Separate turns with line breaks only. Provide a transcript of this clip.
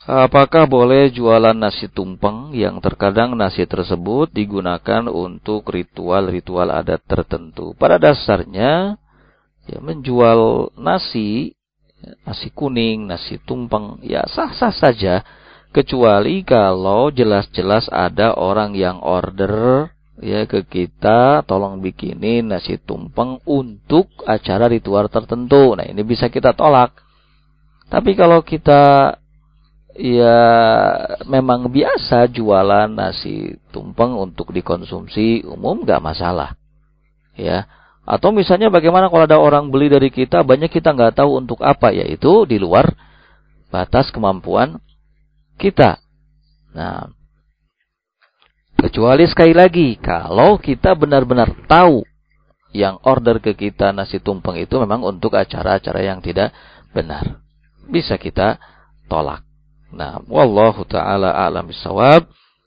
Apakah boleh jualan nasi tumpeng yang terkadang nasi tersebut digunakan untuk ritual-ritual adat tertentu? Pada dasarnya, ya, menjual nasi kuning, nasi tumpeng, ya sah-sah saja. Kecuali kalau jelas-jelas ada orang yang order ya ke kita, tolong bikinin nasi tumpeng untuk acara ritual tertentu. Nah, ini bisa kita tolak. Tapi kalau kita ya memang biasa jualan nasi tumpeng untuk dikonsumsi umum, nggak masalah. Ya. Atau misalnya bagaimana kalau ada orang beli dari kita, banyak kita nggak tahu untuk apa, yaitu di luar batas kemampuan kita. Nah, kecuali sekali lagi, kalau kita benar-benar tahu yang order ke kita nasi tumpeng itu memang untuk acara-acara yang tidak benar, bisa kita tolak. Nah, wallahu ta'ala a'lam bishawab.